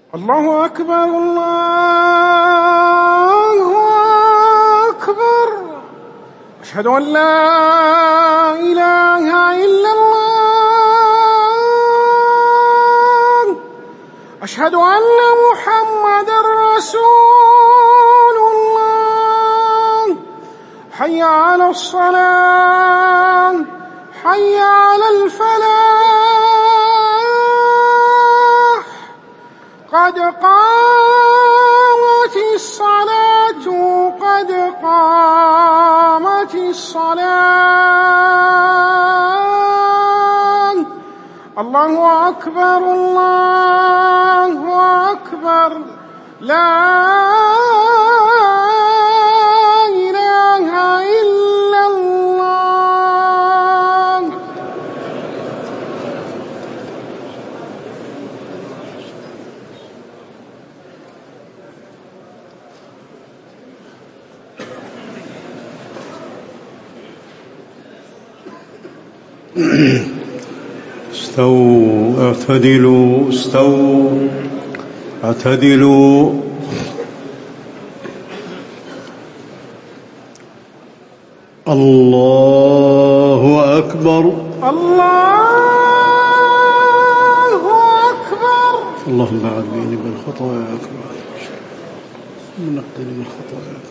الله أكبر الله أكبر. أشهد أن لا إله إلا الله. أشهد أن محمدًا رسول الله. حي على الصلاة، حي على الفلاح، قد قامت الصلاة، قد قامت الصلاة. الله أكبر الله أكبر. لا إله إلا الله. استووا اعتدلوا، استووا اعتدلوا. الله أكبر الله أكبر. اللهم بعد بيني وبين خطاياك ونقني من خطاياك.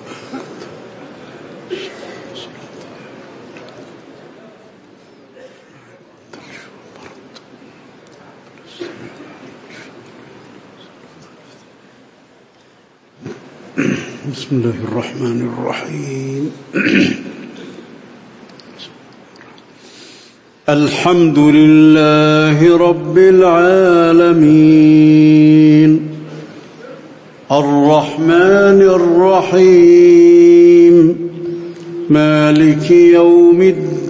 بسم الله الرحمن الرحيم. الحمد لله رب العالمين، الرحمن الرحيم، مالك يوم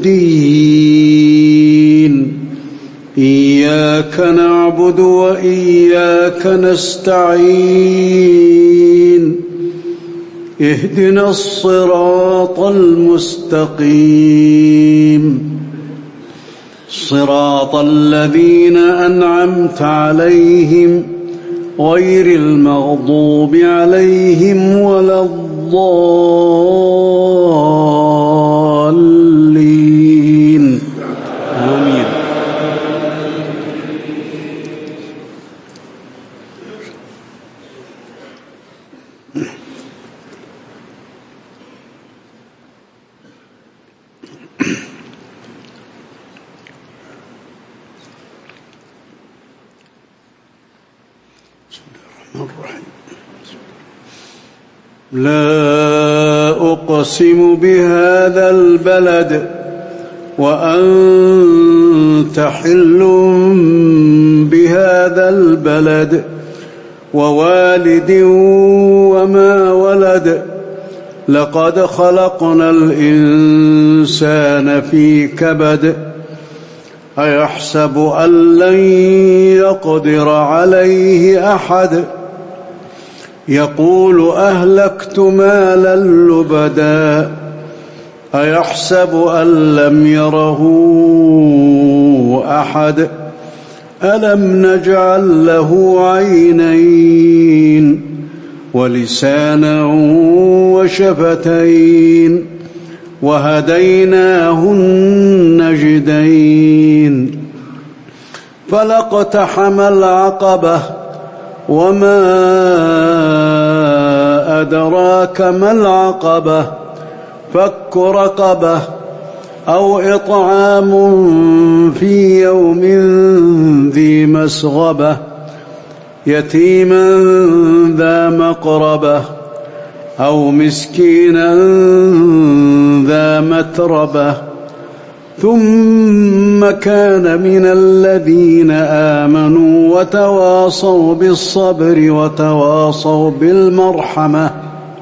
الدين. إياك نعبد وإياك نستعين. اهدنا الصراط المستقيم، صراط الذين أنعمت عليهم غير المغضوب عليهم ولا الضالين. آمين. لا أقسم بهذا البلد وأنت حل بهذا البلد ووالد وما ولد. لقد خلقنا الإنسان في كبد. أيحسب أن لن يقدر عليه أحد. يقول أهلكت مالا لبدا. أيحسب أن لم يره أحد. ألم نجعل له عينين ولسانا وشفتين وهديناه النجدين. فلاقتحم العقبة وما أدراك ما العقبة. فك رقبة أو إطعام في يوم ذي مسغبة يتيما ذا مقربة أو مسكينا ذا متربة. ثم كان من الذين آمنوا وتواصوا بالصبر وتواصوا بالمرحمة.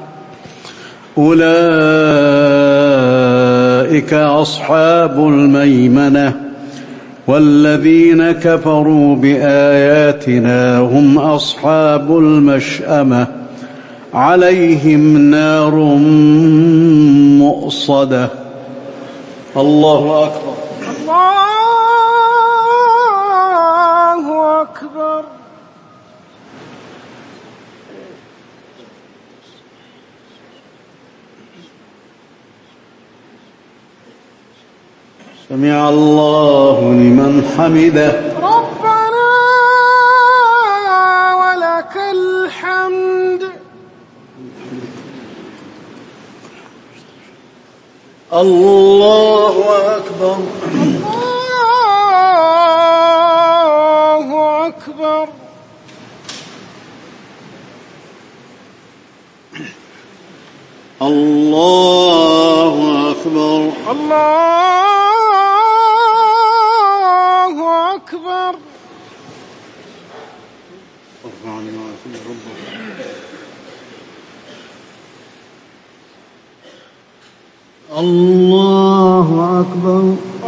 أولئك أصحاب الميمنة. والذين كفروا بآياتنا هم أصحاب المشأمة. عليهم نار مؤصدة. الله أكبر الله أكبر. سمع الله لمن حمده. ربنا ولك الحمد. الله أكبر. الله أكبر. الله أكبر. الله أكبر. الله أكبر.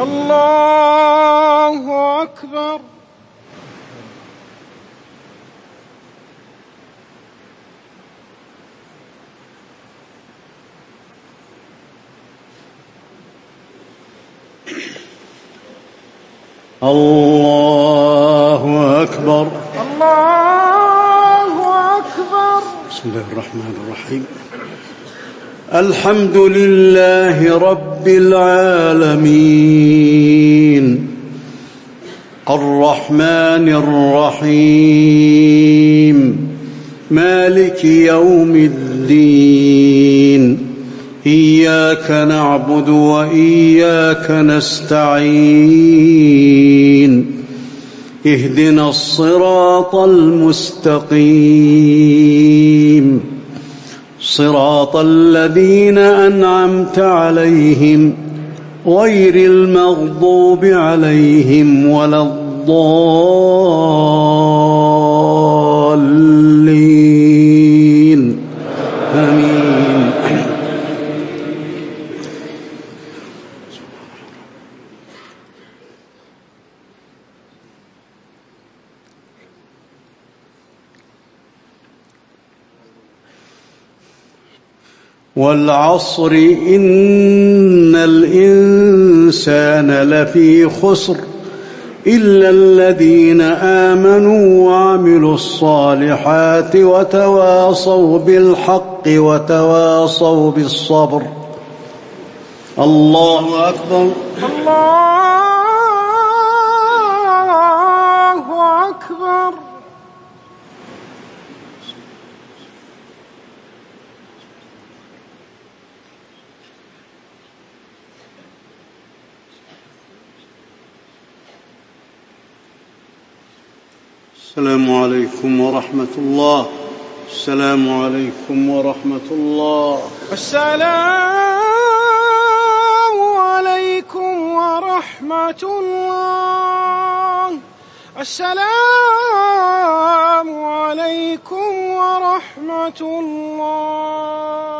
الله أكبر. الله أكبر. الله أكبر. بسم الله الرحمن الرحيم. الحمد لله رب العالمين الرحمن الرحيم مالك يوم الدين إياك نعبد وإياك نستعين اهدنا الصراط المستقيم صراط الذين أنعمت عليهم غير المغضوب عليهم ولا الضالين آمين. والعصر إن الإنسان لفي خسر إلا الذين آمنوا وعملوا الصالحات وتواصوا بالحق وتواصوا بالصبر. الله أكبر. الله أكبر. السلام عليكم ورحمة الله. السلام عليكم ورحمة الله. السلام عليكم ورحمة الله. السلام عليكم ورحمة الله.